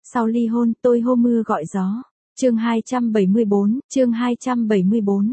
Sau ly hôn, tôi hô mưa gọi gió. Chương 274.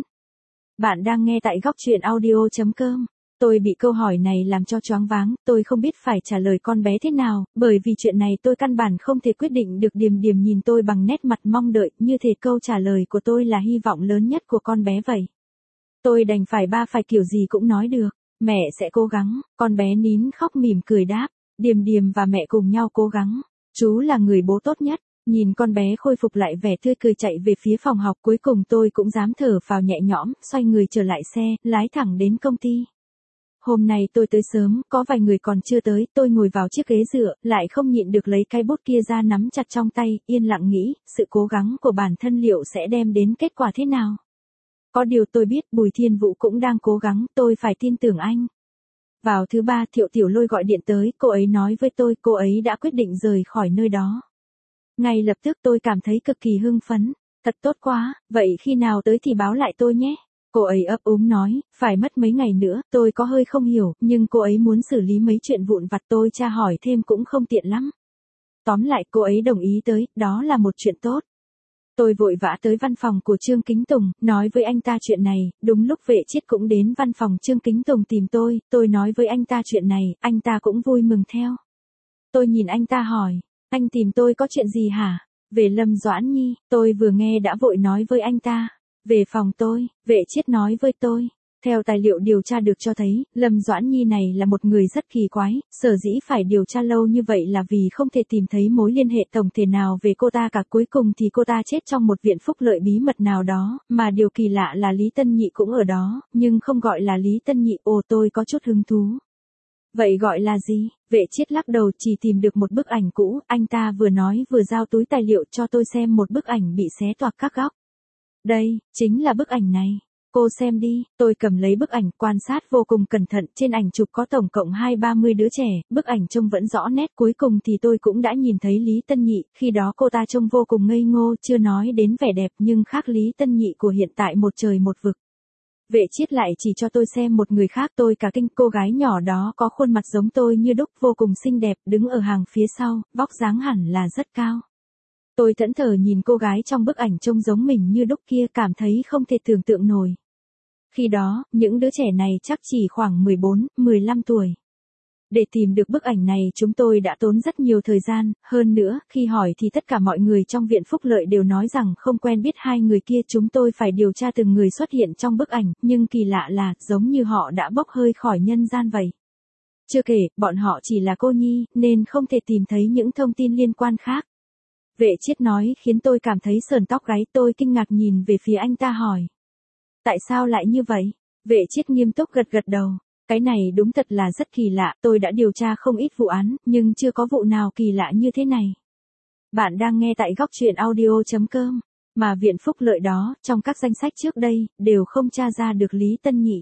Bạn đang nghe tại góc truyện audio.com. Tôi bị câu hỏi này làm cho choáng váng, tôi không biết phải trả lời con bé thế nào, bởi vì chuyện này tôi căn bản không thể quyết định được. Điềm Điềm nhìn tôi bằng nét mặt mong đợi, như thể câu trả lời của tôi là hy vọng lớn nhất của con bé vậy. Tôi đành phải phải kiểu gì cũng nói được, mẹ sẽ cố gắng. Con bé nín khóc mỉm cười đáp, Điềm Điềm và mẹ cùng nhau cố gắng, chú là người bố tốt nhất. Nhìn con bé khôi phục lại vẻ tươi cười chạy về phía phòng học, cuối cùng tôi cũng dám thở phào nhẹ nhõm, xoay người trở lại xe, lái thẳng đến công ty. Hôm nay tôi tới sớm, có vài người còn chưa tới, tôi ngồi vào chiếc ghế dựa, lại không nhịn được lấy cái bút kia ra nắm chặt trong tay, yên lặng nghĩ, sự cố gắng của bản thân liệu sẽ đem đến kết quả thế nào. Có điều tôi biết Bùi Thiên Vũ cũng đang cố gắng, tôi phải tin tưởng anh. Vào thứ ba, Thiệu Tiểu Lôi gọi điện tới, cô ấy nói với tôi cô ấy đã quyết định rời khỏi nơi đó. Ngay lập tức tôi cảm thấy cực kỳ hưng phấn, thật tốt quá, vậy khi nào tới thì báo lại tôi nhé. Cô ấy ấp úng nói, phải mất mấy ngày nữa, tôi có hơi không hiểu, nhưng cô ấy muốn xử lý mấy chuyện vụn vặt, tôi tra hỏi thêm cũng không tiện lắm. Tóm lại cô ấy đồng ý tới, đó là một chuyện tốt. Tôi vội vã tới văn phòng của Trương Kính Tùng, nói với anh ta chuyện này, đúng lúc Vệ Chiết cũng đến văn phòng Trương Kính Tùng tìm tôi nói với anh ta chuyện này, anh ta cũng vui mừng theo. Tôi nhìn anh ta hỏi, anh tìm tôi có chuyện gì hả? Về Lâm Doãn Nhi, tôi vừa nghe đã vội nói với anh ta. Về phòng tôi, Vệ Chiết nói với tôi. Theo tài liệu điều tra được cho thấy, Lâm Doãn Nhi này là một người rất kỳ quái, sở dĩ phải điều tra lâu như vậy là vì không thể tìm thấy mối liên hệ tổng thể nào về cô ta cả. Cuối cùng thì cô ta chết trong một viện phúc lợi bí mật nào đó, mà điều kỳ lạ là Lý Tân Nhị cũng ở đó, nhưng không gọi là Lý Tân Nhị. Ồ, tôi có chút hứng thú. Vậy gọi là gì? Vệ Chiết lắc đầu, chỉ tìm được một bức ảnh cũ, anh ta vừa nói vừa giao túi tài liệu cho tôi xem một bức ảnh bị xé toạc các góc. Đây, chính là bức ảnh này. Cô xem đi, tôi cầm lấy bức ảnh, quan sát vô cùng cẩn thận, trên ảnh chụp có tổng cộng 20-30 đứa trẻ, bức ảnh trông vẫn rõ nét. Cuối cùng thì tôi cũng đã nhìn thấy Lý Tân Nhị, khi đó cô ta trông vô cùng ngây ngô, chưa nói đến vẻ đẹp, nhưng khác Lý Tân Nhị của hiện tại một trời một vực. Vệ Chiết lại chỉ cho tôi xem một người khác, tôi cả kinh. Cô gái nhỏ đó có khuôn mặt giống tôi như đúc, vô cùng xinh đẹp, đứng ở hàng phía sau, vóc dáng hẳn là rất cao. Tôi thẫn thờ nhìn cô gái trong bức ảnh trông giống mình như đúc kia, cảm thấy không thể tưởng tượng nổi. Khi đó, những đứa trẻ này chắc chỉ khoảng 14-15 tuổi. Để tìm được bức ảnh này chúng tôi đã tốn rất nhiều thời gian, hơn nữa, khi hỏi thì tất cả mọi người trong viện phúc lợi đều nói rằng không quen biết hai người kia. Chúng tôi phải điều tra từng người xuất hiện trong bức ảnh, nhưng kỳ lạ là, giống như họ đã bốc hơi khỏi nhân gian vậy. Chưa kể, bọn họ chỉ là cô nhi, nên không thể tìm thấy những thông tin liên quan khác. Vệ Chiết nói khiến tôi cảm thấy sởn tóc gáy, tôi kinh ngạc nhìn về phía anh ta hỏi. Tại sao lại như vậy? Vệ Chiết nghiêm túc gật gật đầu. Cái này đúng thật là rất kỳ lạ, tôi đã điều tra không ít vụ án, nhưng chưa có vụ nào kỳ lạ như thế này. Bạn đang nghe tại góc truyện audio.com, mà viện phúc lợi đó, trong các danh sách trước đây, đều không tra ra được Lý Tân Nhị.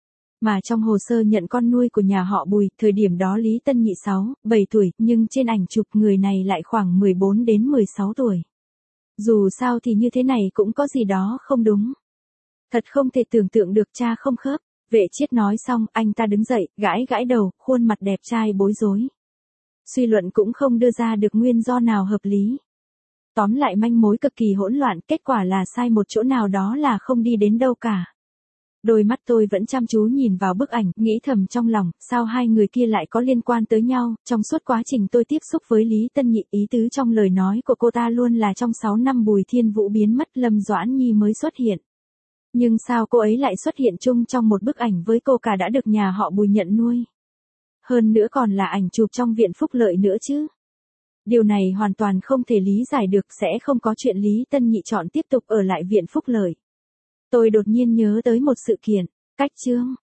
Mà trong hồ sơ nhận con nuôi của nhà họ Bùi, thời điểm đó Lý Tân Nhị 6-7 tuổi, nhưng trên ảnh chụp người này lại khoảng 14 đến 16 tuổi. Dù sao thì như thế này cũng có gì đó không đúng. Thật không thể tưởng tượng được, cha không khớp. Vệ Chiết nói xong, anh ta đứng dậy, gãi đầu, khuôn mặt đẹp trai bối rối. Suy luận cũng không đưa ra được nguyên do nào hợp lý. Tóm lại manh mối cực kỳ hỗn loạn, kết quả là sai một chỗ nào đó là không đi đến đâu cả. Đôi mắt tôi vẫn chăm chú nhìn vào bức ảnh, nghĩ thầm trong lòng, sao hai người kia lại có liên quan tới nhau. Trong suốt quá trình tôi tiếp xúc với Lý Tân Nhị, ý tứ trong lời nói của cô ta luôn là trong 6 năm Bùi Thiên Vũ biến mất, Lâm Doãn Nhi mới xuất hiện. Nhưng sao cô ấy lại xuất hiện chung trong một bức ảnh với cô cả đã được nhà họ Bùi nhận nuôi? Hơn nữa còn là ảnh chụp trong viện phúc lợi nữa chứ. Điều này hoàn toàn không thể lý giải được, sẽ không có chuyện Lý Tân Nhị chọn tiếp tục ở lại viện phúc lợi. Tôi đột nhiên nhớ tới một sự kiện, cách chương.